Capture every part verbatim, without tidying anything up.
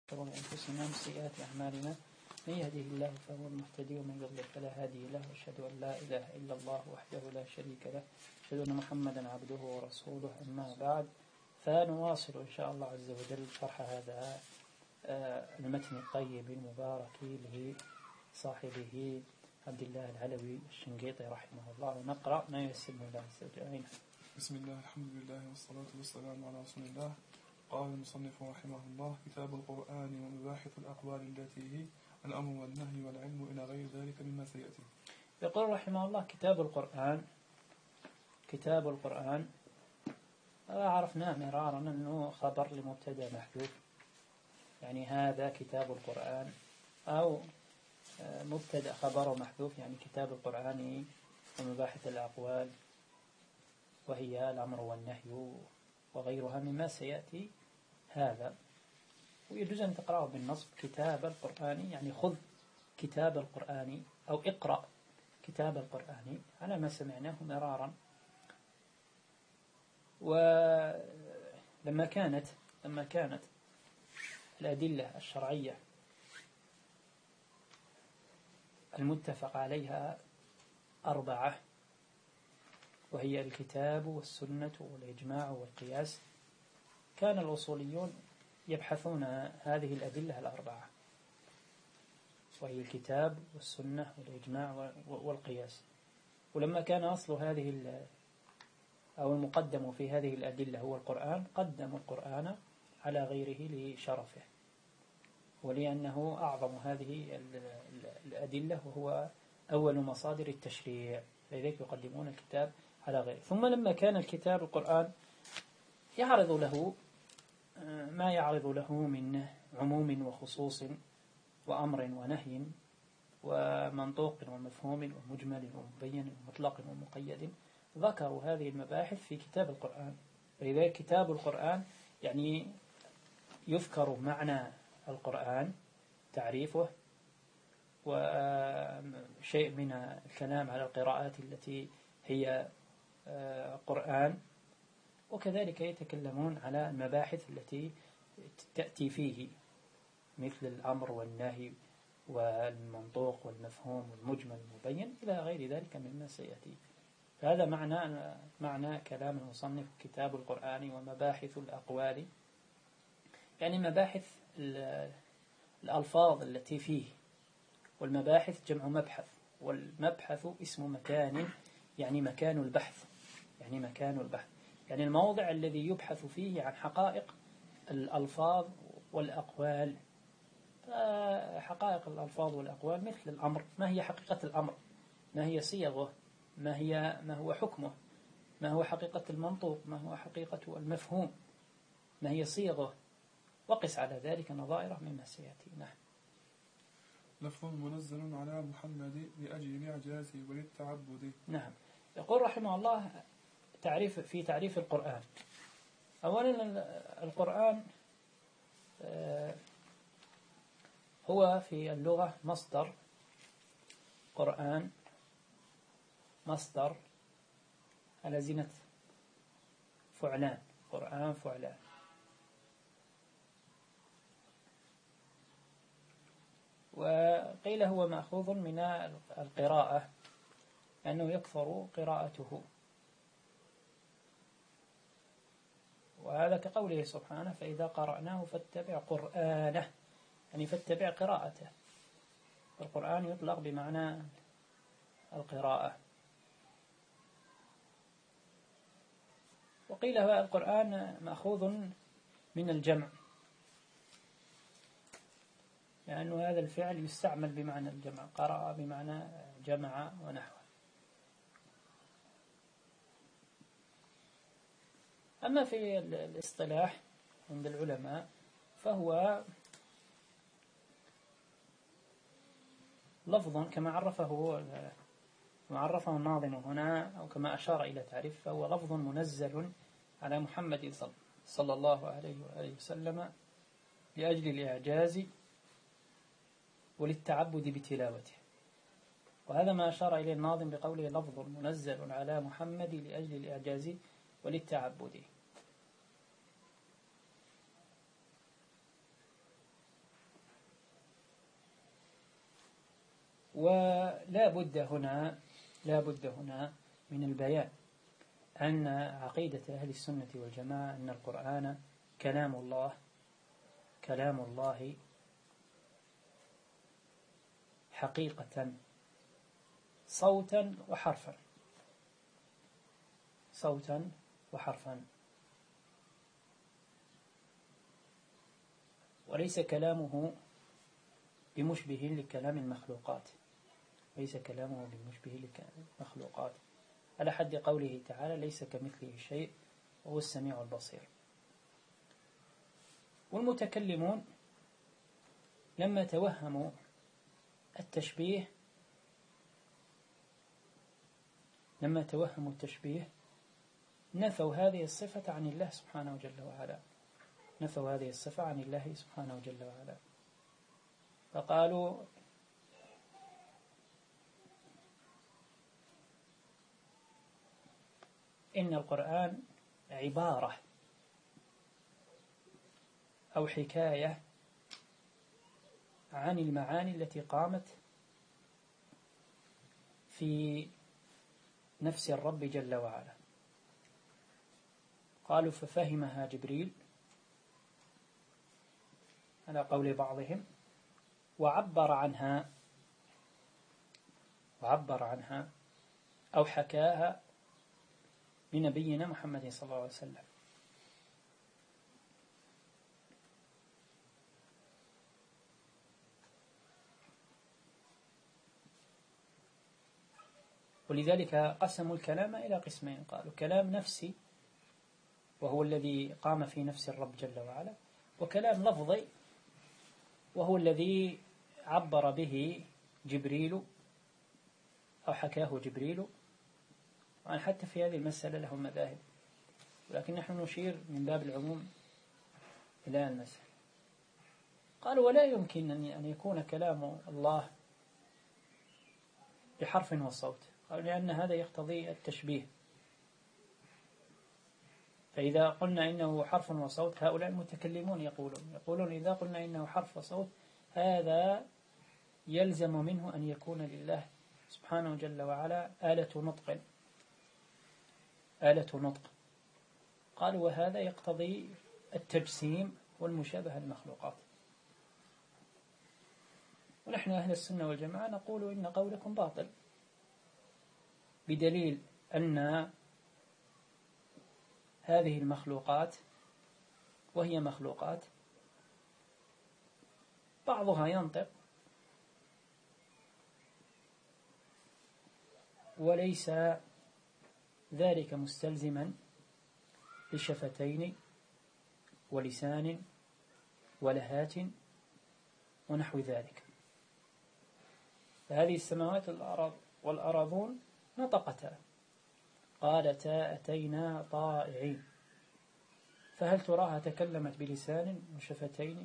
شرور أنفسنا من سيئات أعمالنا من يهده الله فهو المهتدي ومن يضلل فلا هادي له وأشهد أن لا إله إلا الله وحده لا شريك له أشهد أن محمدا عبده ورسوله أما بعد فنواصل إن شاء الله عز وجل شرح هذا المتن الطيب المبارك لصاحبه عبد الله العلوي الشنقيطي رحمه الله ونقرأ ما يسر الله عز وجل. بسم الله الحمد لله والصلاة والسلام على رسول الله. قال المصنف رحمه الله: كتاب القرآن ومباحث الأقوال التي هي الأمر والنهي والعلم إلى غير ذلك مما سيأتي. يقول رحمه الله: كتاب القرآن كتاب القرآن عرفنا مرارا أنه خبر لمبتدأ محذوف، يعني هذا كتاب القرآن، أو مبتدأ خبر محذوف يعني كتاب القرآن ومباحث الأقوال وهي الأمر والنهي وغيرها مما سيأتي هذا. ويجوز أن تقرأه بالنصب كتاب القرآن، يعني خذ كتاب القرآن أو اقرأ كتاب القرآن على ما سمعناه مرارا. ولما كانت لما كانت الأدلة الشرعية المتفق عليها أربعة، وهي الكتاب والسنة والإجماع والقياس، كان الأصوليون يبحثون هذه الأدلة الأربعة، وهي الكتاب والسنة والإجماع والقياس. ولما كان أصل هذه أو المقدم في هذه الأدلة هو القرآن، قدموا القرآن على غيره لشرفه ولأنه أعظم هذه الأدلة وهو أول مصادر التشريع، لذلك يقدمون الكتاب على غيره. ثم لما كان الكتاب القرآن يعرض له ما يعرض له من عموم وخصوص وأمر ونهي ومنطوق ومفهوم ومجمل ومبين ومطلق ومقيد، ذكروا هذه المباحث في كتاب القرآن. فلذلك كتاب القرآن يعني يذكر معنى القرآن، تعريفه، وشيء من الكلام على القراءات التي هي قرآن، وكذلك يتكلمون على المباحث التي تأتي فيه مثل الأمر والنهي والمنطوق والمفهوم والمجمل والمبين إلى غير ذلك مما سيأتي. هذا معنى معنى كلام المصنف كتاب القرآن ومباحث الأقوال، يعني مباحث الألفاظ التي فيه، والمباحث جمع مبحث، والمبحث اسم مكان يعني مكان البحث، يعني مكان البحث يعني الموضع الذي يبحث فيه عن حقائق الألفاظ والأقوال. حقائق الألفاظ والأقوال مثل الأمر، ما هي حقيقة الأمر، ما هي صيغه، ما هي ما هو حكمه، ما هو حقيقة المنطوق، ما هو حقيقة المفهوم، ما هي صيغه، وقس على ذلك نظائره مما سيأتي. نعم. لفظ منزل على محمد لأجل الإعجاز وللتعبد. نعم. يقول رحمه الله تعريف في تعريف القرآن. أولا القرآن هو في اللغة مصدر قرآن، مصدر على زينة فعلان، قرآن فعلان. وقيل هو مأخوذ من القراءة لأنه يكثر قراءته، وهذا كقوله سبحانه: فإذا قرأناه فاتبع قرآنه، يعني فاتبع قراءته. القرآن يطلق بمعنى القراءة. وقيل هو القرآن مأخوذ من الجمع، لأنه يعني هذا الفعل يستعمل بمعنى الجمع، قرأ بمعنى جمع ونحوه. أما في الاصطلاح عند العلماء فهو لفظ كما عرفه كما عرفه الناظم هنا، أو كما أشار إلى تعريف، فهو لفظ منزل على محمد صلى الله عليه وآله وسلم لأجل الإعجاز وللتعبد بتلاوته. وهذا ما أشار إليه الناظم بقوله لفظ منزل على محمد لأجل الإعجاز وللتعبد. ولا بد هنا لا بد هنا من البيان أن عقيدة أهل السنة والجماعة أن القرآن كلام الله كلام الله حقيقة صوتا وحرفا صوتا وحرفا، وليس كلامه بمشبه لكلام المخلوقات ليس كلامه بمشبه للمخلوقات على حد قوله تعالى ليس كمثله شيء وهو السميع البصير. والمتكلمون لما توهموا التشبيه لما توهموا التشبيه نفوا هذه الصفة عن الله سبحانه جل وعلا نفوا هذه الصفة عن الله سبحانه جل وعلا فقالوا إن القرآن عبارة أو حكاية عن المعاني التي قامت في نفس الرب جل وعلا. قالوا ففهمها جبريل على قول بعضهم وعبر عنها وعبر عنها أو حكاها لنبينا محمد صلى الله عليه وسلم. ولذلك قسموا الكلام إلى قسمين، قالوا كلام نفسي وهو الذي قام في نفس الرب جل وعلا، وكلام لفظي وهو الذي عبر به جبريل أو حكاه جبريل. حتى في هذه المسألة لهم مذاهب، ولكن نحن نشير من باب العموم إلى المسألة. قالوا ولا يمكن أن يكون كلام الله بحرف وصوت، قالوا لأن هذا يقتضي التشبيه، فإذا قلنا إنه حرف وصوت هؤلاء المتكلمون يقولون يقولون إذا قلنا إنه حرف وصوت هذا يلزم منه أن يكون لله سبحانه جل وعلا آلة نطق آلة نطق قالوا وهذا يقتضي التجسيم والمشابهة المخلوقات. ونحن أهل السنة والجماعة نقول إن قولكم باطل، بدليل أن هذه المخلوقات وهي مخلوقات بعضها ينطق وليس ذلك مستلزما لشفتين ولسان ولهات ونحو ذلك. فهذه السماوات والأراضون نطقتا قالتا أتينا طائعين، فهل تراها تكلمت بلسان وشفتين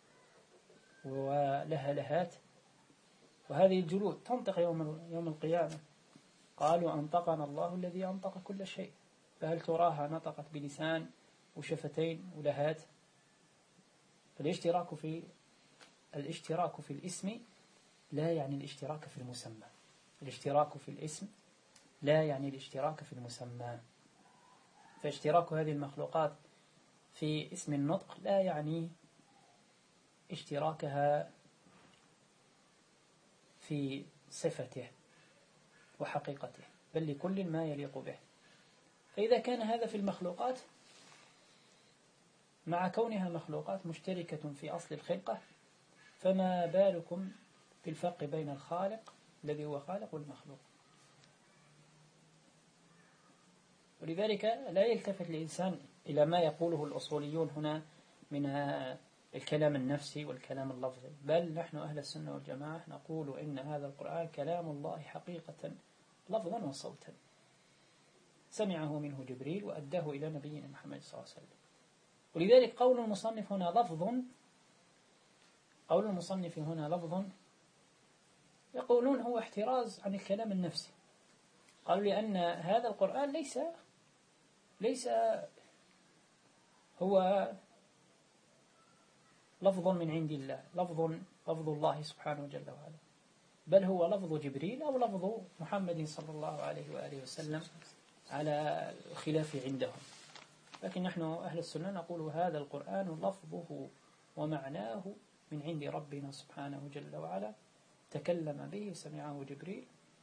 ولها لهات؟ وهذه الجلود تنطق يوم يوم القيامة، قالوا أنطقنا الله الذي أنطق كل شيء، فهل تراها نطقت بلسان وشفتين ولهات؟ فالاشتراك في الاشتراك في الاسم لا يعني الاشتراك في المسمى، الاشتراك في الاسم لا يعني الاشتراك في المسمى. فاشتراك هذه المخلوقات في اسم النطق لا يعني اشتراكها في صفته وحقيقته، بل لكل ما يليق به. فإذا كان هذا في المخلوقات مع كونها مخلوقات مشتركة في أصل الخلقة، فما بالكم بالفرق بين الخالق الذي هو خالق والمخلوق. ولذلك لا يلتفت الإنسان إلى ما يقوله الأصوليون هنا من الكلام النفسي والكلام اللفظي، بل نحن أهل السنة والجماعة نقول إن هذا القرآن كلام الله حقيقة لفظا وصوتا، سمعه منه جبريل وأداه إلى نبينا محمد صلى الله عليه وسلم. ولذلك قول المصنف هنا لفظ قول المصنف هنا لفظ يقولون هو احتراز عن الكلام النفسي. قالوا لأن هذا القرآن ليس ليس هو لفظ من عند الله، لفظ لفظ الله سبحانه جل وعلا، بل هو لفظ جبريل أو لفظ محمد صلى الله عليه وآله وسلم على الخلاف عندهم. لكن نحن أهل السنة نقول هذا القرآن لفظه ومعناه من عند ربنا سبحانه جل وعلا، تكلم به سمعه جبريل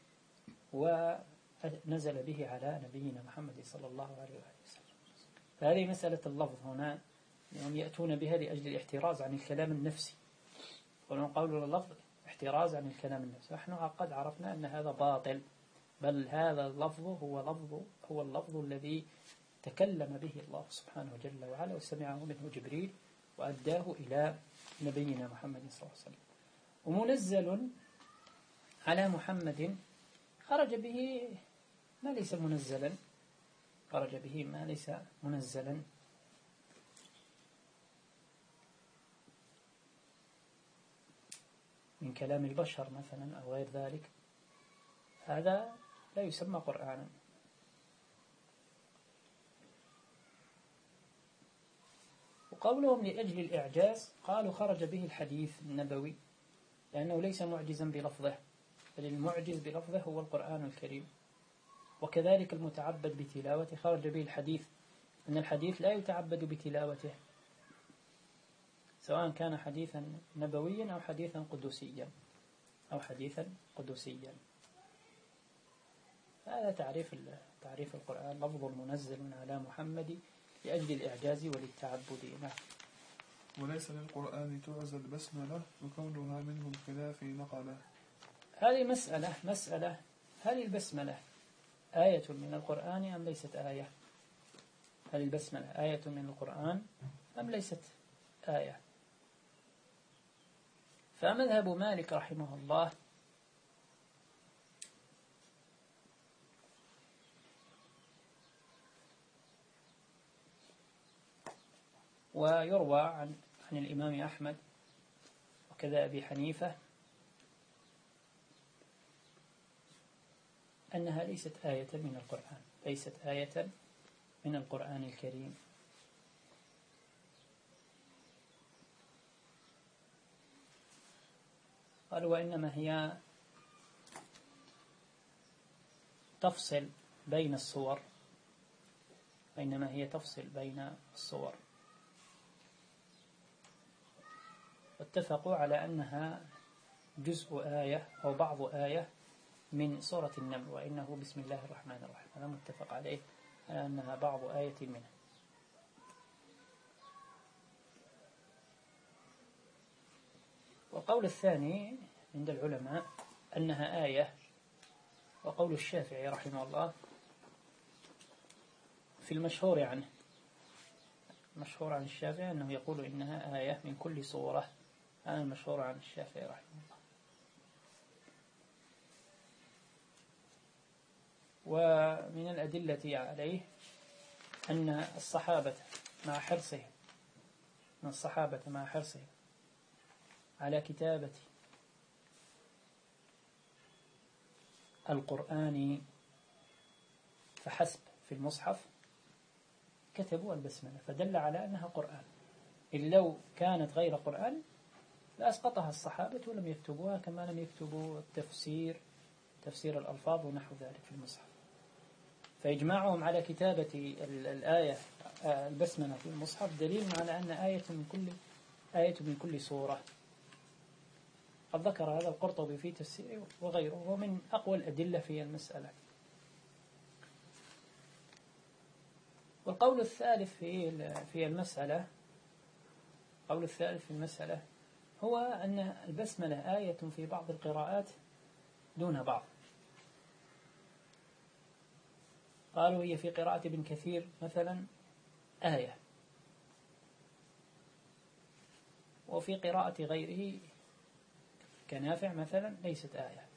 ونزل به على نبينا محمد صلى الله عليه وآله وسلم. فهذه مسألة اللفظ هنا يعني يأتون بها لأجل الاحتراز عن الكلام النفسي، ونقول اللفظ احتراز عن الكلام النفسي. نحن قد عرفنا أن هذا باطل، بل هذا اللفظ هو لفظ هو اللفظ الذي تكلم به الله سبحانه جل وعلا وسمعه منه جبريل وأداه إلى نبينا محمد صلى الله عليه وسلم، ومنزل على محمد خرج به ما ليس منزلا، خرج به ما ليس منزلا. من كلام البشر مثلا أو غير ذلك، هذا لا يسمى قرآنا. وقولهم لأجل الإعجاز قالوا خرج به الحديث النبوي لأنه ليس معجزا بلفظه، بل المعجز بلفظه هو القرآن الكريم. وكذلك المتعبد بتلاوته خرج به الحديث، أن الحديث لا يتعبد بتلاوته، سواء كان حديثا نبويا أو حديثا قدسيا أو حديثا قدسيا. هذا تعريف تعريف القرآن، لفظ منزل على محمد لأجل الإعجاز وللتعبد. نعم. وليس للقرآن تعزى البسملة وكونها منه الخلاف نقله. هذه مسألة مسألة هل البسملة آية من القرآن أم ليست آية؟ هل البسملة آية من القرآن أم ليست آية؟ فمذهب مالك رحمه الله ويروى عن عن الإمام أحمد وكذا أبي حنيفة أنها ليست آية من القرآن، ليست آية من القرآن الكريم. قالوا وإنما هي تفصل بين الصور، وإنما هي تفصل بين الصور، واتفقوا على أنها جزء آية أو بعض آية من سورة النمل، وإنه بسم الله الرحمن الرحيم، هذا متفق عليه على أنها بعض آية منه. والقول الثاني عند العلماء أنها آية، وقول الشافعي رحمه الله في المشهور عنه، مشهور عن الشافعي أنه يقول إنها آية من كل سورة، هذا المشهور عن الشافعي رحمه الله. ومن الأدلة عليه أن الصحابة مع حرصهم أن الصحابة مع حرصهم على كتابة القرآن فحسب في المصحف كتبوا البسملة، فدل على أنها قرآن. إن لو كانت غير قرآن لأسقطها الصحابة ولم يكتبوها، كما لم يكتبوا التفسير تفسير الألفاظ ونحو ذلك في المصحف. فإجماعهم على كتابة الآية البسملة في المصحف دليل على أن آية من كل آية من كل سورة. قد ذكر هذا القرطبي في تفسيره وغيره، ومن أقوى الأدلة في المسألة. والقول الثالث في في المسألة القول الثالث في المسألة هو أن البسملة آية في بعض القراءات دون بعض. قالوا هي في قراءة ابن كثير مثلا آية، وفي قراءة غيره كنافع مثلا ليست آية.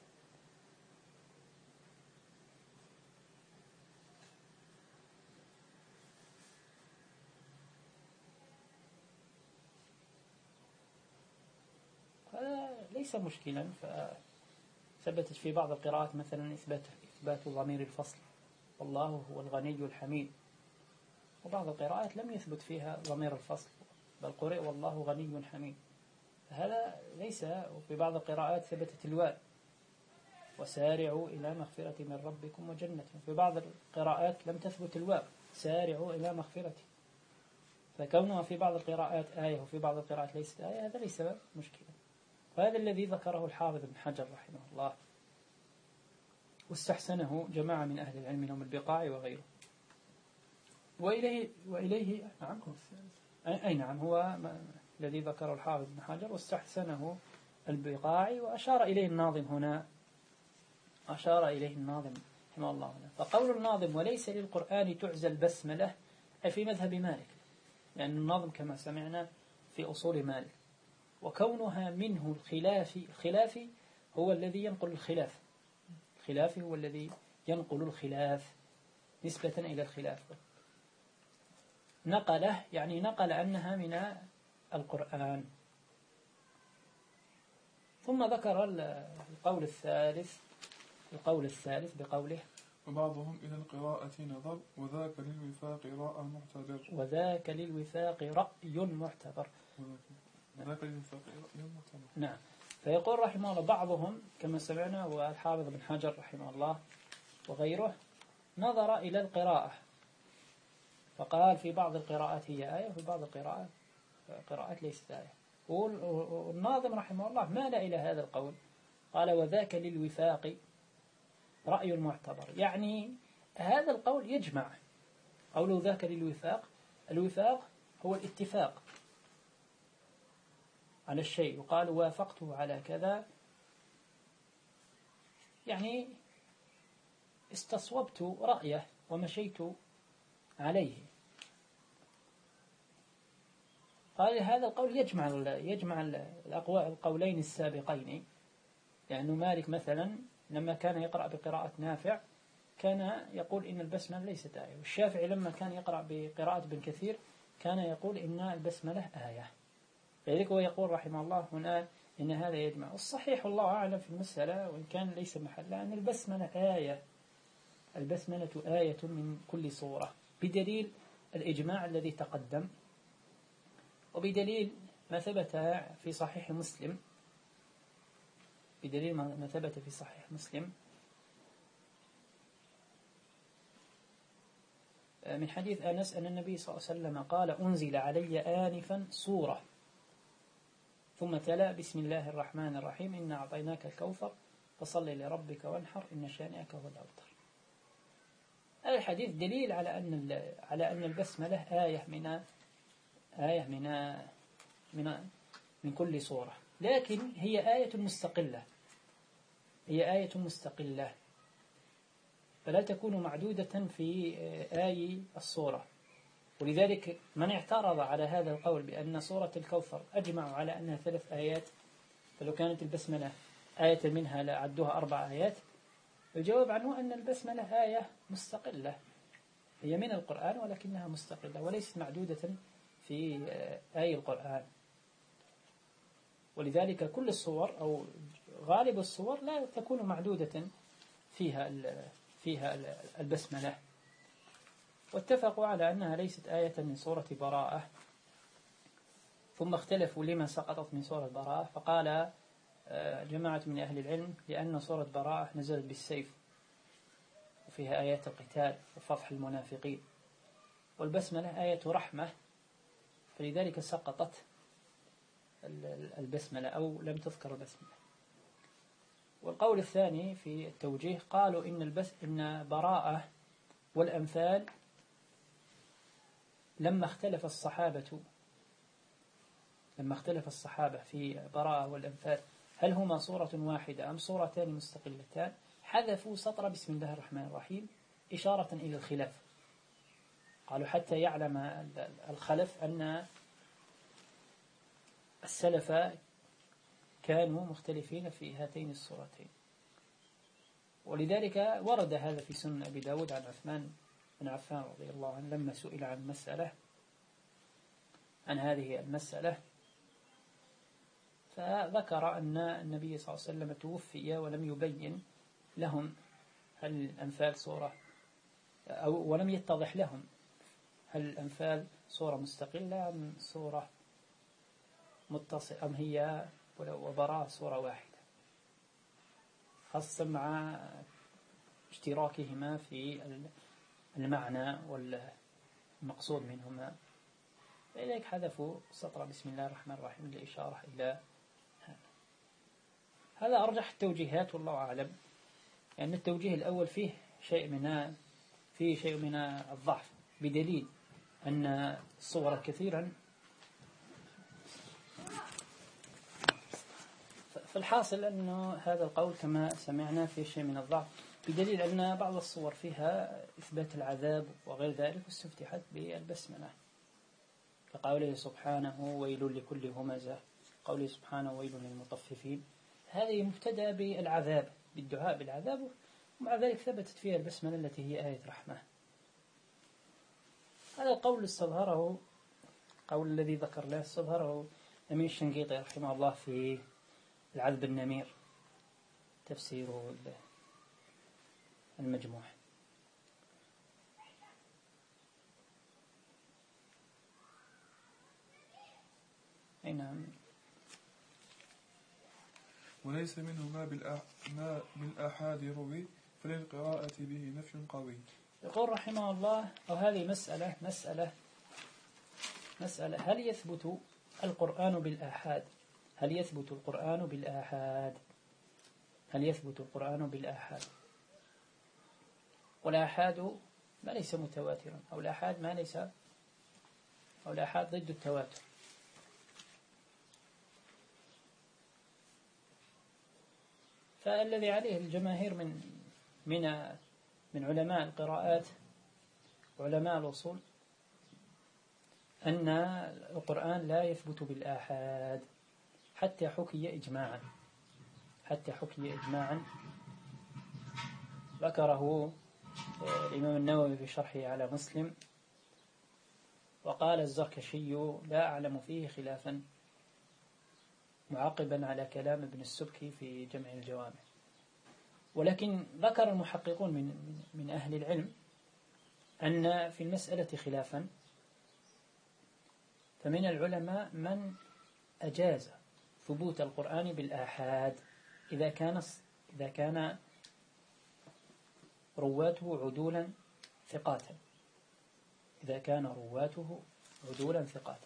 هذا ليس مشكلا، فثبتت في بعض القراءات مثلا إثبات إثبات ضمير الفصل والله هو الغني الحميد، وبعض القراءات لم يثبت فيها ضمير الفصل بل قرئ والله غني حميد. هذا ليس. وفي بعض القراءات ثبتت الواو وسارعوا إلى مغفرة من ربكم وجنة. في بعض القراءات لم تثبت الواو، سارعوا إلى مغفرة، فكونها في بعض القراءات آية وفي بعض القراءات ليست آية هذا ليس مشكلة. وهذا الذي ذكره الحافظ ابن حجر رحمه الله، واستحسنه جماعة من أهل العلم منهم البقاعي وغيره. وإليه, وإليه نعم أي نعم هو الذي ذكره الحافظ ابن حجر واستحسنه البقاعي، وأشار إليه الناظم هنا، أشار إليه الناظم رحمه الله هنا. فقول الناظم وليس للقرآن تعزى البسملة أي في مذهب مالك، لأن الناظم كما سمعنا في أصول مالك، وكونها منه الخلافي، الخلافي هو الذي ينقل الخلاف، الخلافي هو الذي ينقل الخلاف نسبة إلى الخلاف. نقله يعني نقل أنها من القرآن. ثم ذكر القول الثالث، القول الثالث بقوله وبعضهم إلى القراءة نظر وذاك للوفاق راء معتبر. وذاك للوفاق رأي معتبر. وذاك للوفاق رأي معتبر. نعم. فيقول رحمه الله بعضهم كما سمعنا والحافظ بن حجر رحمه الله وغيره نظر إلى القراءة فقال في بعض القراءات هي آية وفي بعض القراءات قراءات ليست آية. والناظم رحمه الله مال إلى هذا القول، قال وذاك للوفاق رأي المعتبر، يعني هذا القول يجمع. قوله ذاك للوفاق، الوفاق هو الاتفاق على الشيء، يقال وافقته على كذا، يعني استصوبت رأيه ومشيت عليه. قال هذا القول يجمع يجمع الأقوال القولين السابقين، لأنه مالك مثلا لما كان يقرأ بقراءة نافع كان يقول إن البسملة ليست آية، والشافعي لما كان يقرأ بقراءة ابن كثير كان يقول إن البسملة آية. فذلك هو يقول رحمه الله هنا إن هذا يجمع. والصحيح الله أعلم في المسألة وإن كان ليس محلها أن البسملة آية، البسملة آية من كل صورة، بدليل الإجماع الذي تقدم، وبدليل ما ثبت في صحيح مسلم، بدليل ما ثبت في صحيح مسلم من حديث أنس أن النبي صلى الله عليه وسلم قال أنزل علي آنفا سورة ثم تلا بسم الله الرحمن الرحيم إنا أعطيناك الكوثر فصل لربك وانحر إن شانئك هو الأبتر. هذا الحديث دليل على أن على أن البسملة آية من آية من من من كل صورة، لكن هي آية مستقلة، هي آية مستقلة فلا تكون معدودة في آي الصورة. ولذلك من اعترض على هذا القول بأن سورة الكوثر أجمعوا على أنها ثلاث آيات، فلو كانت البسملة آية منها لعدوها أربع آيات، الجواب عنه أن البسملة آية مستقلة، هي من القرآن ولكنها مستقلة وليست معدودة في آي القرآن. ولذلك كل الصور أو غالب الصور لا تكون معدودة فيها فيها البسملة. واتفقوا على أنها ليست آية من سورة براءة، ثم اختلفوا لما سقطت من سورة براءة، فقال جماعة من أهل العلم لأن سورة براءة نزلت بالسيف وفيها آيات القتال وفضح المنافقين، والبسملة آية رحمة فلذلك سقطت البسملة أو لم تذكر البسملة. والقول الثاني في التوجيه قالوا إن البس إن براءة والأنفال لما اختلف الصحابة لما اختلف الصحابة في براءة والأنفال هل هما صورة واحدة أم صورتان مستقلتان، حذفوا سطر بسم الله الرحمن الرحيم إشارة إلى الخلاف. قالوا حتى يعلم الخلف أن السلف كانوا مختلفين في هاتين الصورتين. ولذلك ورد هذا في سنن أبي داود عن عثمان بن عفان رضي الله عنه لما سئل عن مسألة عن هذه المسألة فذكر أن النبي صلى الله عليه وسلم توفي ولم يبين لهم هل الأنفال صورة أو ولم يتضح لهم هل الأنفال صورة مستقلة أم صورة متصلة أم هي وبراءة صورة واحدة. خاصة مع اشتراكهما في المعنى والمقصود منهما، لذلك حذفوا سطر بسم الله الرحمن الرحيم للإشارة إلى هذا. هذا أرجح التوجيهات والله أعلم، لأن يعني التوجيه الأول فيه شيء من فيه شيء من الضعف، بدليل أن الصور كثيرا. فالحاصل أنه هذا القول كما سمعنا فيه شيء من الضعف، بدليل أن بعض الصور فيها إثبات العذاب وغير ذلك، واستفتحت بالبسملة، كقوله سبحانه ويل لكل همزة، قوله سبحانه ويل للمطففين. هذه مبتدأ بالعذاب، بالدعاء بالعذاب، ومع ذلك ثبتت فيها البسملة التي هي آية رحمة. هذا القول استظهره، قول الذي ذكر له استظهره أمين الشنقيطي رحمه الله في العذب النمير، تفسيره المجموع. أي نعم. وليس منه ما ما بالآحاد روي فللقراءة به نفي قوي. يقول رحمه الله، أو هذه مسألة مسألة مسألة هل يثبت القرآن بالآحاد؟ هل يثبت القرآن بالآحاد؟ هل يثبت القرآن بالآحاد؟ والآحاد ما ليس متواترا، أو الآحاد ما ليس أو الآحاد ضد التواتر. فالذي عليه الجماهير من من من علماء القراءات وعلماء الأصول أن القرآن لا يثبت بالآحاد حتى حكي إجماعا، حتى حكي إجماعا ذكره الإمام النووي في شرحه على مسلم، وقال الزركشي لا أعلم فيه خلافا، معقبا على كلام ابن السبكي في جمع الجوامع. ولكن ذكر المحققون من من أهل العلم أن في المسألة خلافا، فمن العلماء من أجاز ثبوت القرآن بالآحاد إذا كان إذا كان رواته عدولا ثقاتا، إذا كان رواته عدولا ثقاتا.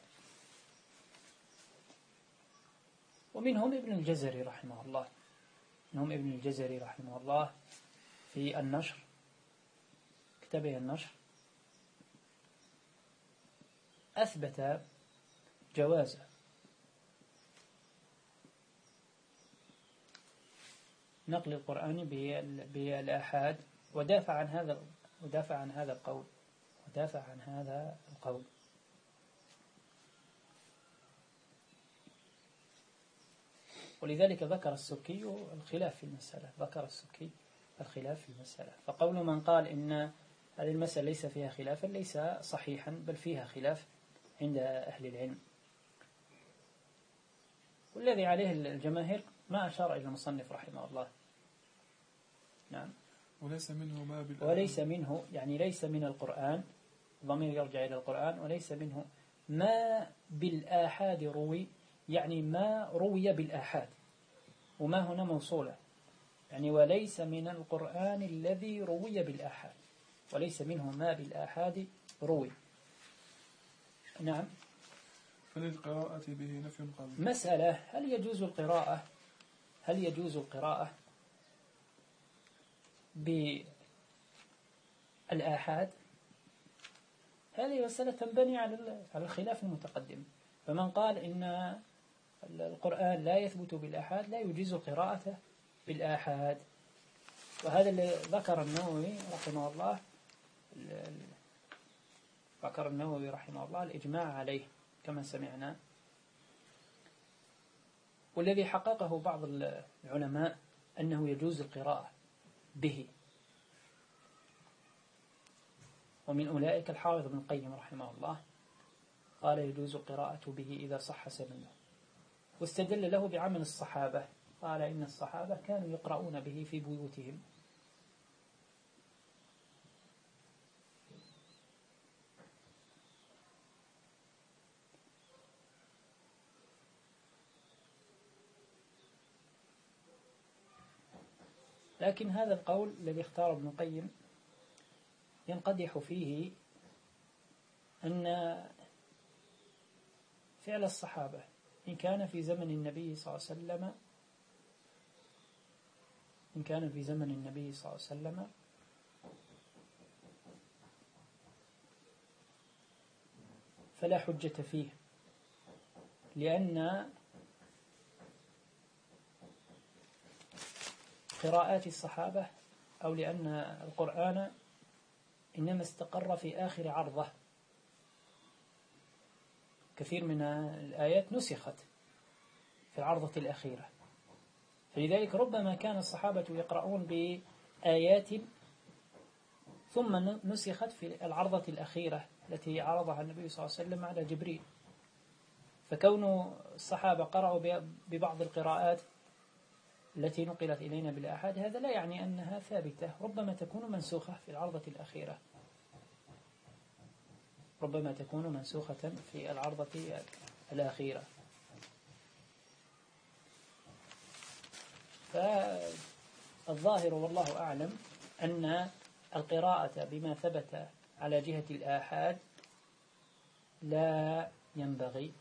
ومنهم ابن الجزري رحمه الله، منهم ابن الجزري رحمه الله في النشر، كتابه النشر، أثبت جواز نقل القرآن بالآحاد، ودافع عن هذا ودافع عن هذا القول ودافع عن هذا القول ولذلك ذكر السبكي الخلاف في المسألة، ذكر السبكي الخلاف في المسألة. فقول من قال إن هذه المسألة ليس فيها خلاف ليس صحيحا، بل فيها خلاف عند أهل العلم. والذي عليه الجماهير ما أشار إلى المصنف رحمه الله. نعم. وليس منه ما بالآحاد، وليس منه يعني ليس من القرآن، ضمير يرجع إلى القرآن، وليس منه ما بالآحاد روي، يعني ما روي بالآحاد، وما هنا موصولة، يعني وليس من القرآن الذي روي بالآحاد، وليس منه ما بالآحاد روي. نعم. فللقراءة به نفي قوي. مسألة هل يجوز القراءة هل يجوز القراءة بالآحاد؟ هذه مسألة تنبني على الخلاف المتقدم. فمن قال إن القرآن لا يثبت بالآحاد لا يجوز قراءته بالآحاد، وهذا اللي ذكر النووي رحمه الله ذكر النووي رحمه الله الإجماع عليه كما سمعنا. والذي حققه بعض العلماء أنه يجوز القراءة به، ومن أولئك الحافظ ابن القيم رحمه الله قال يجوز القراءة به إذا صح سنده، واستدل له بعمل الصحابة، قال إن الصحابة كانوا يقرؤون به في بيوتهم. لكن هذا القول الذي اختار ابن القيم ينقدح فيه أن فعل الصحابة إن كان في زمن النبي صلى الله عليه وسلم إن كان في زمن النبي صلى الله عليه وسلم فلا حجة فيه، لأن قراءات الصحابة أو لأن القرآن إنما استقر في آخر عرضة. كثير من الآيات نسخت في العرضة الأخيرة، فلذلك ربما كان الصحابة يقرؤون بآيات ثم نسخت في العرضة الأخيرة التي عرضها النبي صلى الله عليه وسلم على جبريل. فكون الصحابة قرأوا ببعض القراءات التي نقلت إلينا بالآحاد هذا لا يعني أنها ثابتة، ربما تكون منسوخة في العرضة الأخيرة ربما تكون منسوخة في العرضة الأخيرة. فالظاهر والله أعلم أن القراءة بما ثبت على جهة الآحاد لا ينبغي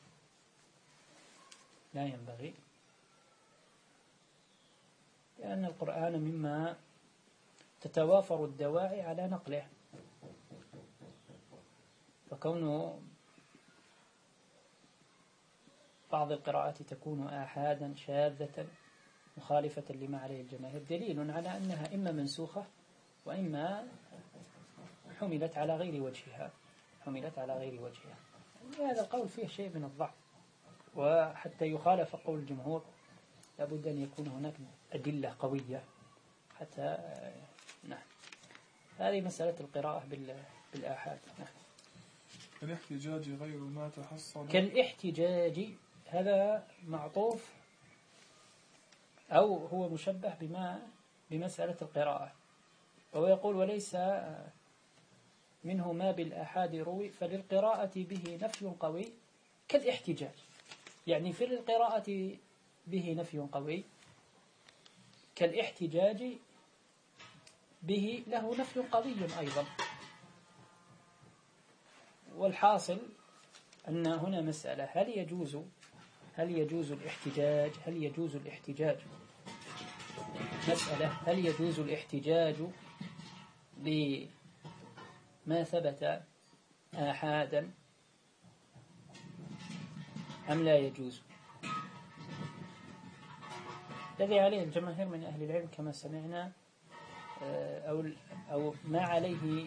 لا ينبغي لأن القرآن مما تتوافر الدواعي على نقله، فكون بعض القراءات تكون آحادا شاذة مخالفة لما عليه الجماهير دليل على أنها إما منسوخة وإما حملت على غير وجهها حملت على غير وجهها هذا القول فيه شيء من الضعف، وحتى يخالف قول الجمهور لابد أن يكون هناك أدلة قوية حتى نعم. هذه مسألة القراءة بالآحاد. نعم. كالاحتجاج غير ما تحصل كالاحتجاج هذا معطوف أو هو مشبه بما بمسألة القراءة، وهو يقول وليس منه ما بالآحاد روي فللقراءة به نفي قوي كالاحتجاج، يعني في القراءة به نفي قوي كالاحتجاج به له نفي قوي أيضا. والحاصل أن هنا مسألة هل يجوز هل يجوز الاحتجاج هل يجوز الاحتجاج مسألة هل يجوز الاحتجاج بما ثبت آحادا أم لا يجوز؟ الذي عليه الجماهير من أهل العلم كما سمعنا أو أو ما عليه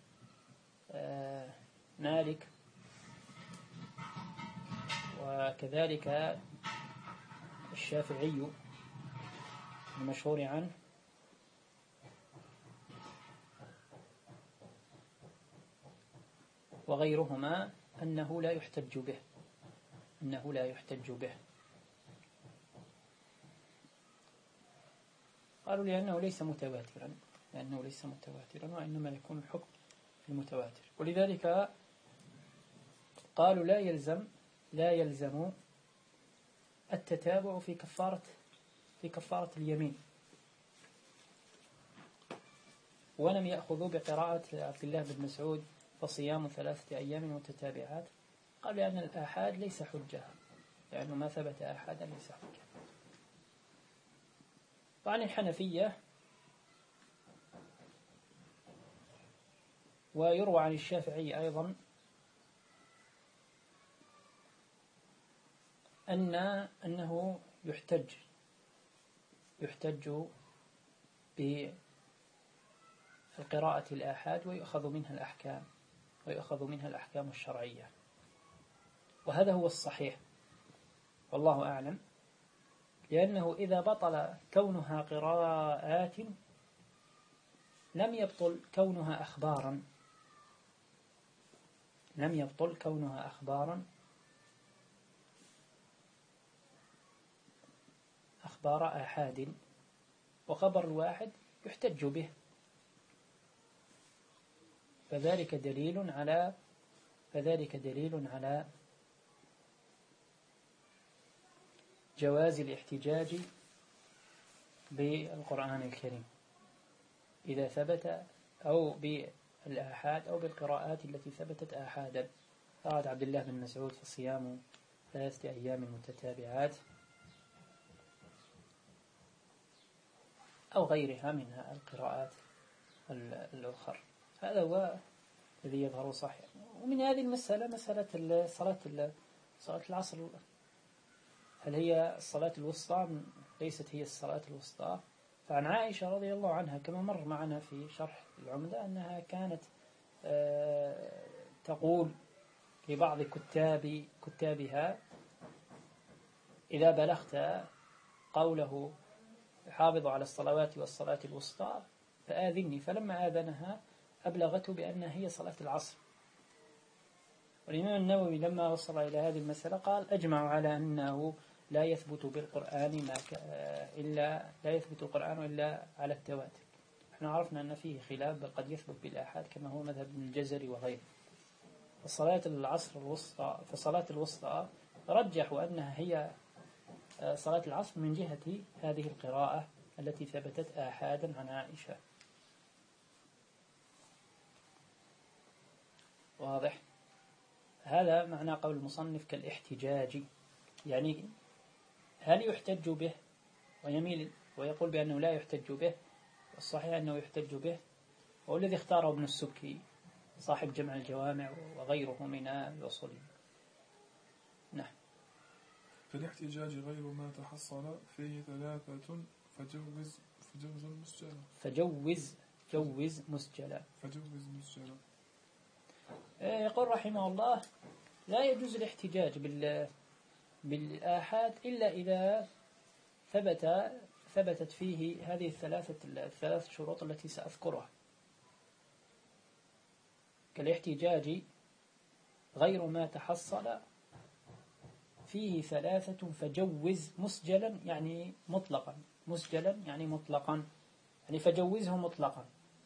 مالك وكذلك الشافعي المشهور عنه وغيرهما أنه لا يحتج به أنه لا يحتج به قالوا لأنه ليس متواترا لأنه ليس متواترا وإنما يكون الحكم المتواتر، ولذلك قالوا لا يلزم لا يلزم التتابع في كفارة في كفارة اليمين، ولم يأخذوا بقراءة عبد الله بن مسعود فصيام ثلاثة أيام متتابعات، قال لأن الآحاد ليس حجة لأنه ما ثبت آحادا ليس حجة. وعن الحنفية ويروى عن الشافعي أيضا أن أنه يحتج يحتج بالقراءة الآحاد ويأخذ منها الأحكام ويأخذ منها الأحكام الشرعية، وهذا هو الصحيح والله أعلم، لأنه إذا بطل كونها قراءات لم يبطل كونها أخبارا لم يبطل كونها أخبارا أخبار آحاد، وخبر الواحد يحتج به، فذلك دليل على فذلك دليل على جواز الاحتجاج بالقرآن الكريم. إذا ثبت، أو بالآحاد أو بالقراءات التي ثبتت آحادا. قال عبد الله بن مسعود في الصيام ثلاثة أيام متتابعات أو غيرها من القراءات الأخرى. هذا هو الذي يظهر صحيح. ومن هذه المسألة مسألة صلاة صلاة العصر، هل هي الصلاة الوسطى؟ ليست هي الصلاة الوسطى. فعن عائشة رضي الله عنها كما مر معنا في شرح العمدة أنها كانت تقول لبعض كتاب كتابها: إذا بلغت قوله حافظوا على الصلوات والصلاة الوسطى فآذني. فلما آذنها أبلغته بأنها هي صلاة العصر. والإمام النووي لما وصل إلى هذه المسألة قال: أجمع على أنه لا يثبت بالقرآن ما إلا لا يثبت القرآن إلا على التواتر. احنا عرفنا أن فيه خلاف، بل قد يثبت بالآحاد كما هو مذهب ابن الجزري وغيره. فصلاة العصر الوسطى فصلاة الوسطى رجحوا أنها هي صلاة العصر من جهة هذه القراءة التي ثبتت آحادا عن عائشة. واضح؟ هذا معنى قول المصنف كالاحتجاج، يعني هل يحتج به؟ ويميل ويقول بأنه لا يحتج به، والصحيح أنه يحتج به، والذي اختاره ابن السكي صاحب جمع الجوامع وغيره من الأصوليين. نعم. فالاحتجاج غير ما تحصل فيه ثلاثة فجوز فجوز مسجلا فجوز جوز مسجلا فجوز مسجلا يقول رحمه الله: لا يجوز الاحتجاج بال بالآحاد إلا إذا ثبت ثبتت فيه هذه الثلاثة الثلاث شروط التي سأذكرها. كالاحتجاج غير ما تحصل فيه ثلاثة فجوز مسجلا، يعني مطلقا، مسجلا يعني مطلقا، يعني فجوزه مطلقا.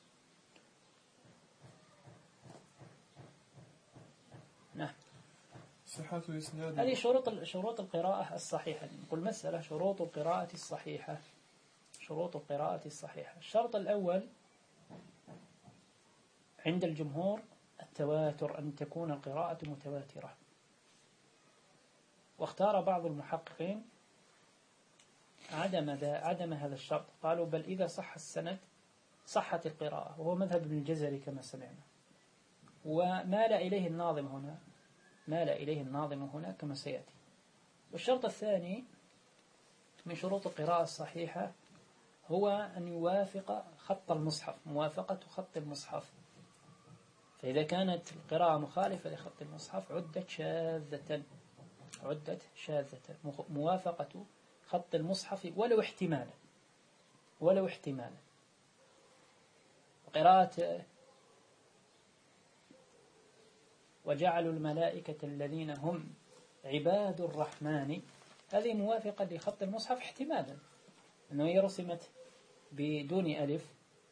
نعم. صحة إسناد. هذه شروط شروط القراءة الصحيحة. نقول مسألة شروط القراءة الصحيحة. شروط القراءة الصحيحة: الشرط الأول عند الجمهور التواتر، أن تكون القراءة متواترة. واختار بعض المحققين عدم عدم هذا الشرط، قالوا بل إذا صح السند صحت القراءة، وهو مذهب ابن الجزري كما سمعنا. ومال إليه الناظم هنا مال إليه الناظم هنا كما سيأتي. والشرط الثاني من شروط القراءة الصحيحة هو أن يوافق خط المصحف، موافقة خط المصحف. فإذا كانت القراءة مخالفة لخط المصحف عدت شاذة عدت شاذة موافقة خط المصحف ولو احتمالا ولو احتمالا قراءة وجعلوا الملائكة الذين هم عباد الرحمن، هذه موافقة لخط المصحف احتمالا، أنه هي رسمت بدون ألف،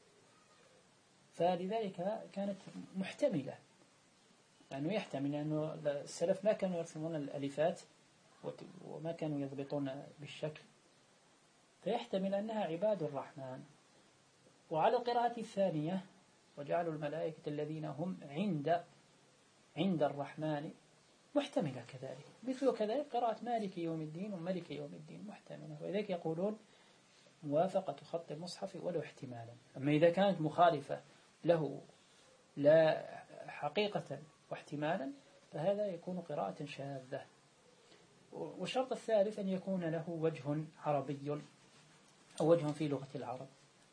فلذلك كانت محتملة، لأنه يحتمل، لأنه السلف ما كانوا يرسمون الألفات وما كانوا يضبطون بالشكل، فيحتمل أنها عباد الرحمن. وعلى القراءة الثانية وجعلوا الملائكة الذين هم عند عند الرحمن محتملة كذلك، مثل كذلك قراءة مالك يوم الدين وملك يوم الدين محتملة. ولذلك يقولون موافقة خط المصحف ولو احتمالا. أما إذا كانت مخالفة له لا حقيقة واحتمالا فهذا يكون قراءة شاذة. والشرط الثالث أن يكون له وجه عربي أو وجه في لغة العرب.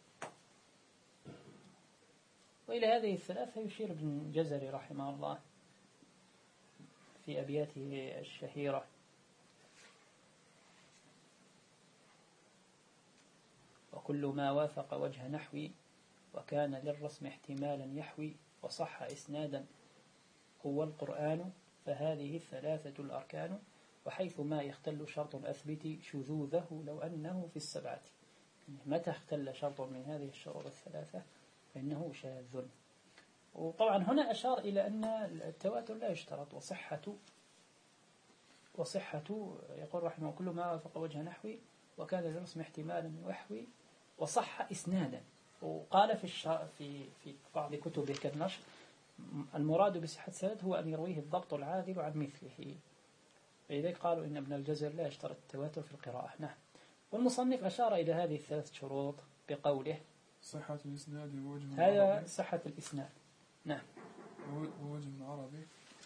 وإلى هذه الثلاثة يشير ابن الجزري رحمه الله في أبياته الشهيرة: وكل ما وافق وجه نحوي وكان للرسم احتمالا يحوي وصح إسنادا هو القرآن فهذه الثلاثة الأركان وحيث ما يختل شرط أثبت شذوذه لو أنه في السبعة. متى اختل شرط من هذه الشروط الثلاثة فإنه شاذ. وطبعا هنا أشار إلى أن التواتر لا يشترط، وصحة وصحة يقول رحمه كل ما وافق وجه نحوي وكان للرسم احتمالا يحوي وصح إسنادا. وقال في الشر في في بعض كتبه كالنشر المراد بصحة السند هو أن يرويه الضبط العادل عن مثله. فلذلك قالوا إن ابن الجزر لا يشترط التواتر في القراءة. نعم. والمصنف أشار إلى هذه الثلاث شروط بقوله صحة الإسناد ووجه هذا عربي. صحة الإسناد. نعم. ووجه عربي.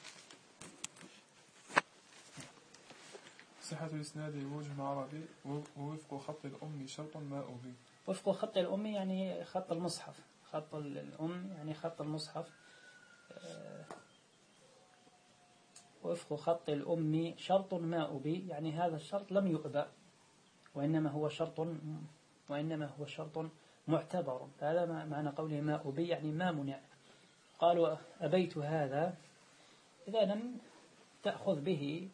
صحة الإسناد ووجه عربي ووفق خط الأم شرط ما أبي. وفق خط الأم يعني خط المصحف. خط الأم يعني خط المصحف. وفق خط الأم شرط ما أبي يعني هذا الشرط لم يؤبى وإنما هو شرط وإنما هو شرط معتبر. هذا معنى قوله ما أبي يعني ما منع. قالوا أبيت هذا إذا لم تأخذ به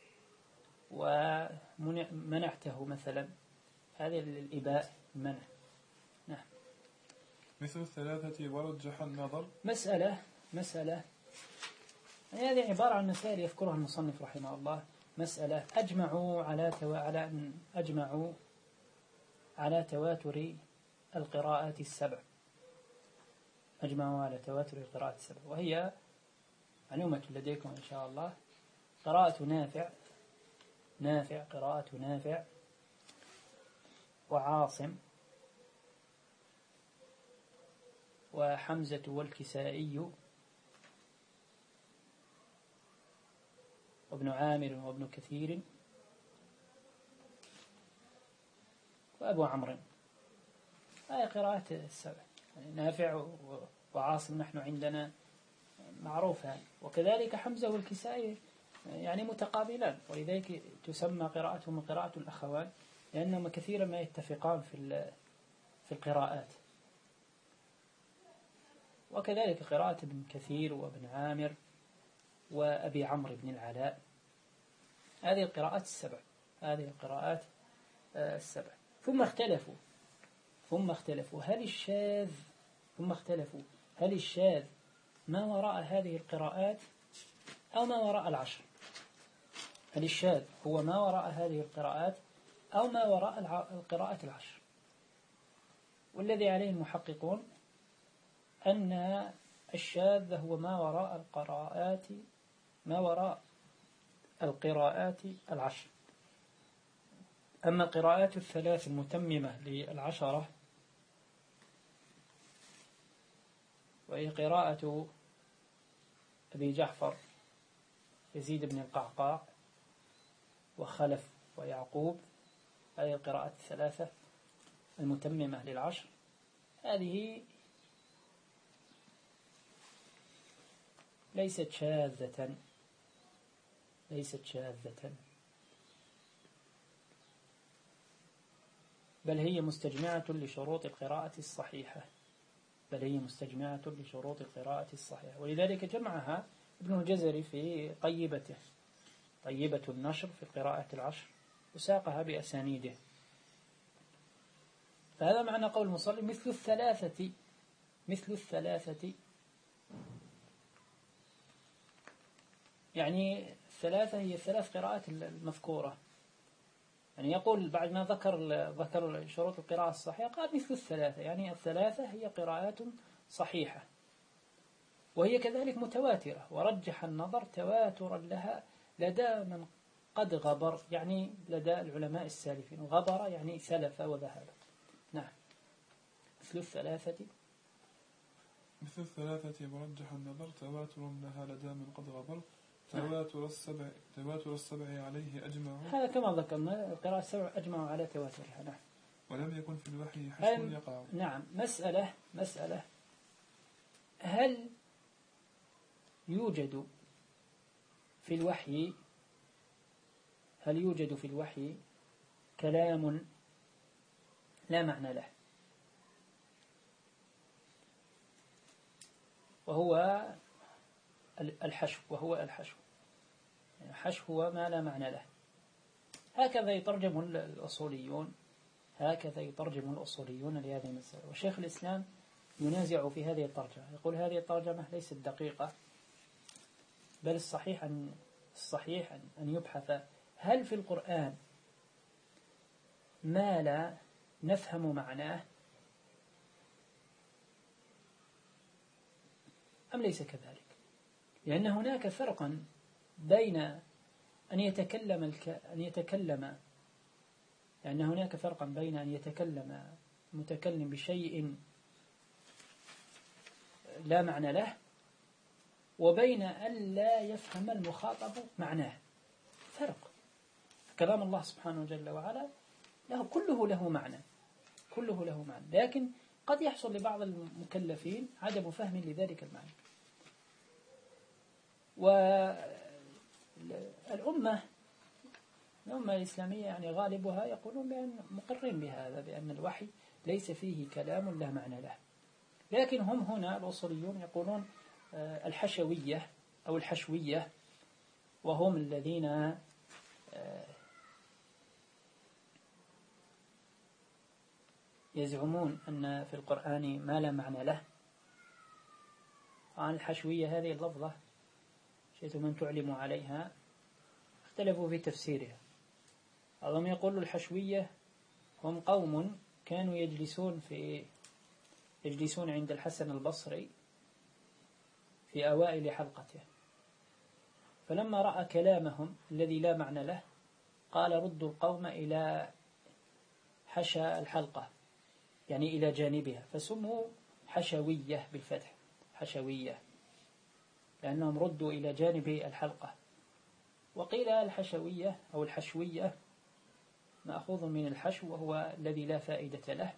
ومنعته مثلا هذه الإباء منع. نعم. مثل الثلاثة ورجح النظر. مسألة مسألة يعني هذه عبارة عن مسائل يذكرها المصنف رحمه الله. مسألة أجمعوا على تو... على أن أجمعوا على تواتر القراءات السبع. أجمعوا على تواتر القراءات السبع وهي معلومة لديكم إن شاء الله. قراءة نافع نافع قراءة نافع وعاصم وحمزة والكسائي وابن عامر وابن كثير وأبو عمرو. هذه قراءات السبع. يعني نافع وعاصم نحن عندنا معروفة وكذلك حمزة والكسائي يعني متقابلان ولذلك تسمى قراءتهم قراءة الأخوان لأنهم كثيرا ما يتفقان في في القراءات. وكذلك قراءة ابن كثير وابن عامر وأبي عمرو بن العلاء. هذه القراءات السبع. هذه القراءات السبع. ثم اختلفوا ثم اختلفوا هل الشاذ ثم اختلفوا هل الشاذ ما وراء هذه القراءات أو ما وراء العشر. هل الشاذ هو ما وراء هذه القراءات أو ما وراء القراءات العشر. والذي عليه المحققون أن الشاذ هو ما وراء القراءات ما وراء القراءات العشر. أما القراءات الثلاث المتممة للعشرة وهي قراءة أبي جعفر يزيد بن القعقاع وخلف ويعقوب. هذه القراءات الثلاثة المتممة للعشر هذه ليست شاذة ليست شاذة بل هي مستجمعة لشروط القراءة الصحيحة بل هي مستجمعة لشروط القراءة الصحيحة. ولذلك جمعها ابن الجزري في طيبته طيبة النشر في القراءة العشر وساقها بأسانيده. فهذا معنى قول المصلي مثل الثلاثة مثل الثلاثة يعني الثلاثة هي الثلاث قراءات المذكورة. يعني يقول بعد ما ذكر ذكر شروط القراءة الصحيحة قال مثل الثلاثة يعني الثلاثة هي قراءات صحيحة وهي كذلك متواترة. ورجح النظر تواترا لها لدى من قد غبر يعني لدى العلماء السالفين. غبر يعني سلف وذهب. نعم. مثل الثلاثة مثل الثلاثة ورجح النظر تواتر لها لدى من قد غبر. تواتر السبع تواتر السبع عليه أجمعوا. هذا كما ذكرنا القراءة السبع أجمعوا على تواترها. نعم. ولم يكن في الوحي حشو يقع. نعم. مسألة مسألة هل يوجد في الوحي هل يوجد في الوحي كلام لا معنى له وهو الحشو وهو الحشو الحشو هو ما لا معنى له. هكذا يترجم الأصوليون هكذا يترجم الأصوليون لهذه المسألة. وشيخ الإسلام ينازع في هذه الترجمة يقول هذه الترجمة ليست دقيقة بل الصحيح أن الصحيح أن يبحث هل في القرآن ما لا نفهم معناه أم ليس كذلك؟ لأن هناك فرقا بين أن يتكلم الك... أن يتكلم لأن هناك فرقا بين أن يتكلم المتكلم بشيء لا معنى له وبين أن لا يفهم المخاطب معناه. فرق. كلام الله سبحانه جل وعلا له كله له معنى كله له معنى لكن قد يحصل لبعض المكلفين عدم فهم لذلك المعنى. والأمة الأمة الإسلامية يعني غالبها يقولون بأن مقرين بهذا بأن الوحي ليس فيه كلام لا معنى له. لكن هم هنا الأصوليون يقولون الحشوية أو الحشوية وهم الذين يزعمون أن في القرآن ما لا معنى له. عن الحشوية هذه اللفظة شئتم أن تعلموا عليها اختلفوا في تفسيرها. بعضهم يقول الحشوية هم قوم كانوا يجلسون في يجلسون عند الحسن البصري في أوائل حلقته، فلما رأى كلامهم الذي لا معنى له قال ردوا القوم إلى حشى الحلقة يعني إلى جانبها، فسموا حشوية بالفتح حشوية لأنهم ردوا إلى جانب الحلقة. وقيل الحشوية أو الحشوية مأخوذ من الحشو وهو الذي لا فائدة له،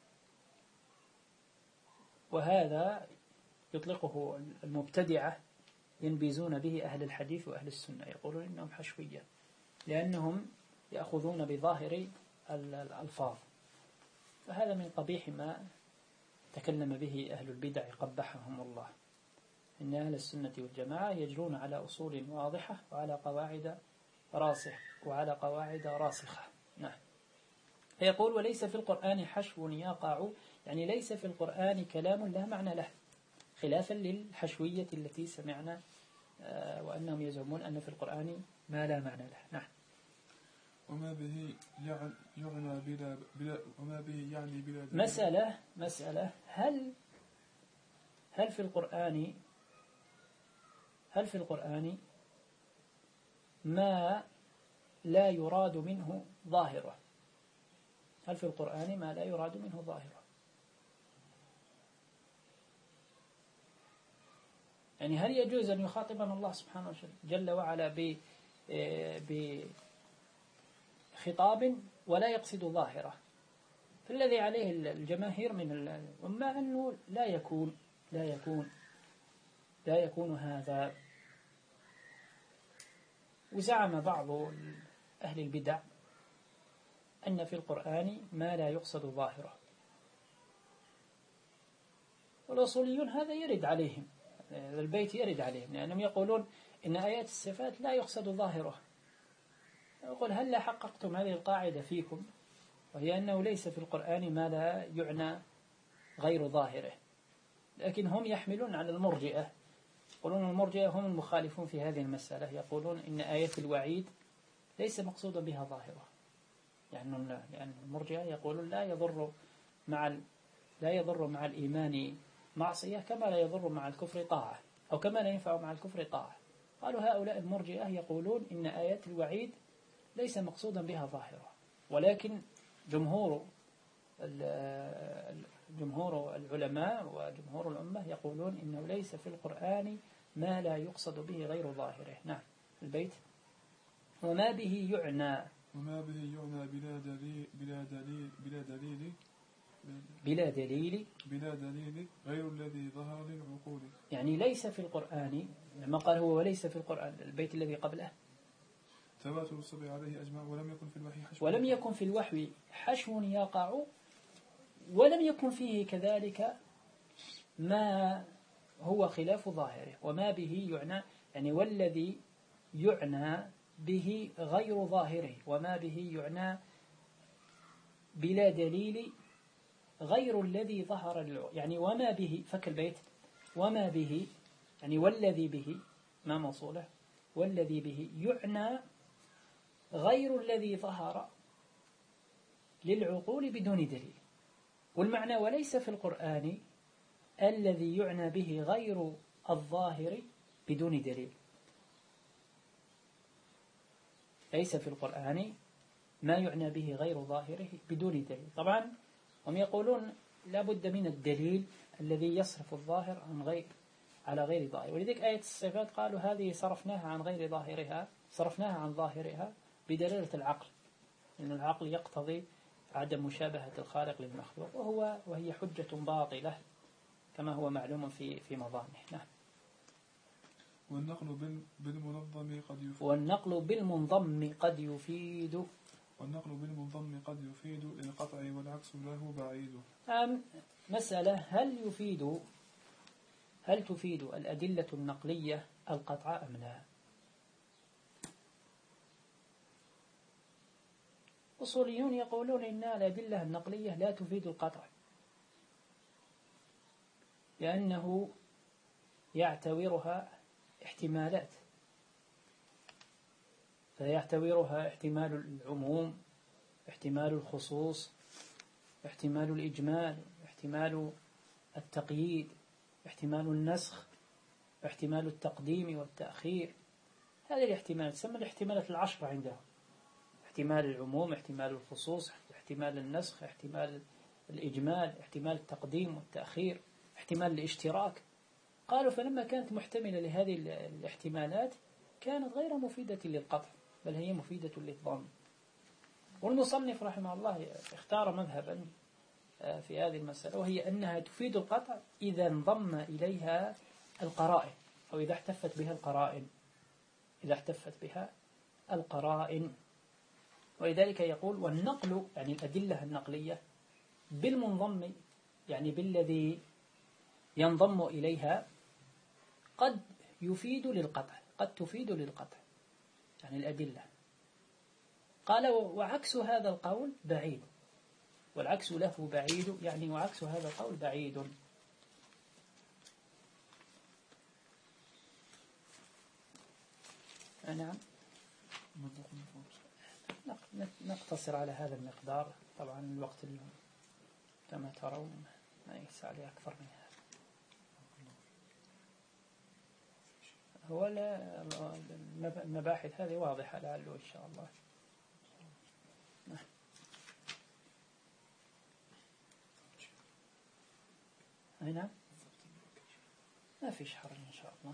وهذا يطلقه المبتدعة ينبذون به أهل الحديث وأهل السنة، يقولون إنهم حشوية لأنهم يأخذون بظاهر الألفاظ، فهذا من قبيح ما تكلم به أهل البدع قبحهم الله. إن أهل السنة والجماعة يجرون على أصول واضحة وعلى قواعد راسخة وعلى قواعد راسخة. نعم. فيقول وليس في القرآن حشو يقع، يعني ليس في القرآن كلام لا معنى له، خلافا للحشوية التي سمعنا وأنهم يزعمون أن في القرآن ما لا معنى له. نعم. وما به يعني بلا بلا وما به يعني بلا مسألة مسألة هل هل في القرآن هل في القرآن ما لا يراد منه ظاهره؟ هل في القرآن ما لا يراد منه ظاهره؟ يعني هل يجوز أن يخاطبنا الله سبحانه جل وعلا بخطاب ولا يقصد ظاهره؟ فالذي عليه الجماهير من الأمة أنه لا يكون لا يكون لا يكون هذا. وزعم بعض أهل البدع أن في القرآن ما لا يقصد ظاهره، والأصوليون هذا يرد عليهم، البيت يرد عليهم، لأنهم يقولون إن آيات الصفات لا يقصد ظاهره. يقول هل لا حققتم هذه القاعدة فيكم، وهي أنه ليس في القرآن ما لا يعنى غير ظاهره. لكن هم يحملون على المرجئة، يقولون المرجئة هم المخالفون في هذه المسألة، يقولون إن آية الوعيد ليس مقصودا بها ظاهره، يعني لأن المرجئة يقولون لا يضر مع لا يضر مع الإيمان معصية كما لا يضر مع الكفر طاعة، أو كما لا ينفع مع الكفر طاعة. قالوا هؤلاء المرجئة يقولون إن آيات الوعيد ليس مقصودا بها ظاهره، ولكن جمهور جمهور العلماء وجمهور الأمة يقولون إنه ليس في القرآن ما لا يقصد به غير ظاهره. نعم. البيت وما به يعنى وما به يعنى بلا دليل بلا دليل بلا دليل بلا دليل بلا دليل غير الذي ظهر للعقول، يعني ليس في القرآن، لما قال هو وليس في القرآن البيت الذي قبله تواتر السبع عليه أجمع ولم يكن في الوحي حشو ولم يكن في الوحي حشو يقع، ولم يكن فيه كذلك ما هو خلاف ظاهره. وما به يعنى يعني والذي يعنى به غير ظاهره، وما به يعنى بلا دليل غير الذي ظهر له، يعني وما به فك البيت وما به يعني والذي به ما موصوله، والذي به يعنى غير الذي ظهر للعقول بدون دليل. والمعنى وليس في القرآن الذي يعنى به غير الظاهر بدون دليل. ليس في القرآن ما يعنى به غير ظاهره بدون دليل. طبعا هم يقولون لا بد من الدليل الذي يصرف الظاهر عن غير على غير ظاهر. ولذلك آية الصفات قالوا هذه صرفناها عن غير ظاهرها صرفناها عن ظاهرها بدلالة العقل، لأن العقل يقتضي عدم مشابهة الخالق للمخلوق، وهو وهي حجة باطلة كما هو معلوم في في مظانه. نعم. والنقل بالمنظم قد يفيد والنقل بالمنظم قد يفيد والنقل بالمنظم قد يفيد للقطع والعكس له بعيد. أم مسألة هل يفيد هل تفيد الأدلة النقلية القطع أم لا؟ أصوليون يقولون إن الأدلة النقلية لا تفيد القطع، لأنه يعتبرها احتمالات، فيعتبرها احتمال العموم، احتمال الخصوص، احتمال الإجمال، احتمال التقييد، احتمال النسخ، احتمال التقديم والتأخير. هذه الاحتمالات تسمى الاحتمالات العشرة عندهم: احتمال العموم، احتمال الخصوص، احتمال النسخ، احتمال الإجمال، احتمال التقديم والتأخير، احتمال الاشتراك. قالوا فلما كانت محتملة لهذه الاحتمالات كانت غير مفيدة للقطع، بل هي مفيدة للظن. والمصنف رحمه الله اختار مذهبا في هذه المسألة، وهي أنها تفيد القطع إذا انضم إليها القرائن، أو إذا احتفت بها القرائن إذا احتفت بها القرائن. ولذلك يقول والنقل يعني الأدلة النقلية بالمنضم يعني بالذي ينضم إليها قد يفيد للقطع، قد تفيد للقطع يعني الأدلة. قال وعكس هذا القول بعيد، والعكس له بعيد يعني وعكس هذا القول بعيد. نعم. نقتصر على هذا المقدار، طبعا الوقت كما ترون ما يسع لي أكثر من هذا. هو المباحث هذه واضحة لعله إن شاء الله. هنا ما فيش حرج إن شاء الله.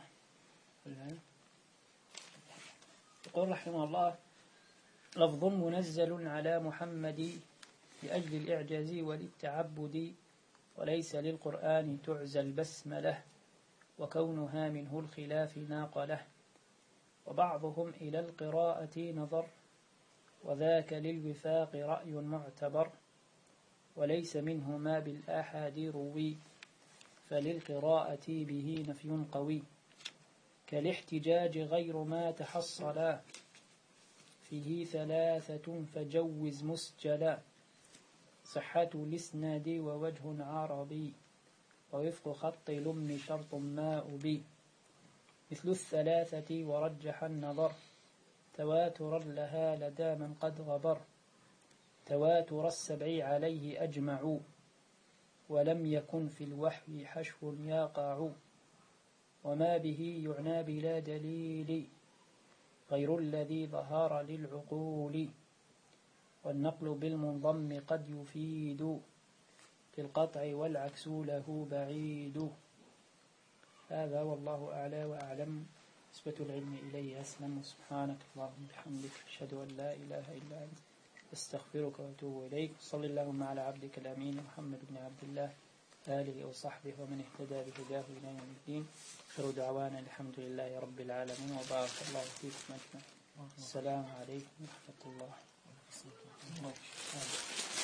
يقول رحمه الله لفظ منزل على محمد لأجل الإعجاز وللتعبد، وليس للقرآن تعزى البسملة، وكونها منه الخلاف ناقله. وبعضهم إلى القراءة نظر، وذاك للوفاق رأي معتبر، وليس منه ما بالآحاد روي، فللقراءة به نفي قوي. كالاحتجاج غير ما تحصلا، فيه ثلاثة فجوز مسجلا، صحة الاسناد ووجه عربي، ووفق خط لم شرط ما أبي، مثل الثلاثة ورجح النظر، تواترا لها لدى من قد غبر، تواتر السبع عليه أجمعوا، ولم يكن في الوحي حشو يقع، وما به يعنى بلا دليل غير الذي ظهر للعقول، والنقل بالمنضم قد يفيد في القطع والعكس له بعيد. هذا والله أعلى وأعلم. نسبة العلم إليه أسلم. وسبحانك اللهم وبحمدك أشهد أن لا إله إلا أنت أستغفرك وأتوب إليك. صل اللهم على عبدك الأمين محمد بن عبد الله آله وصحبه ومن اهتدى بهداه إلى يوم الدين. آخر دعوانا الحمد لله رب العالمين، وبارك الله فيكم أجمعين. السلام عليكم ورحمة الله.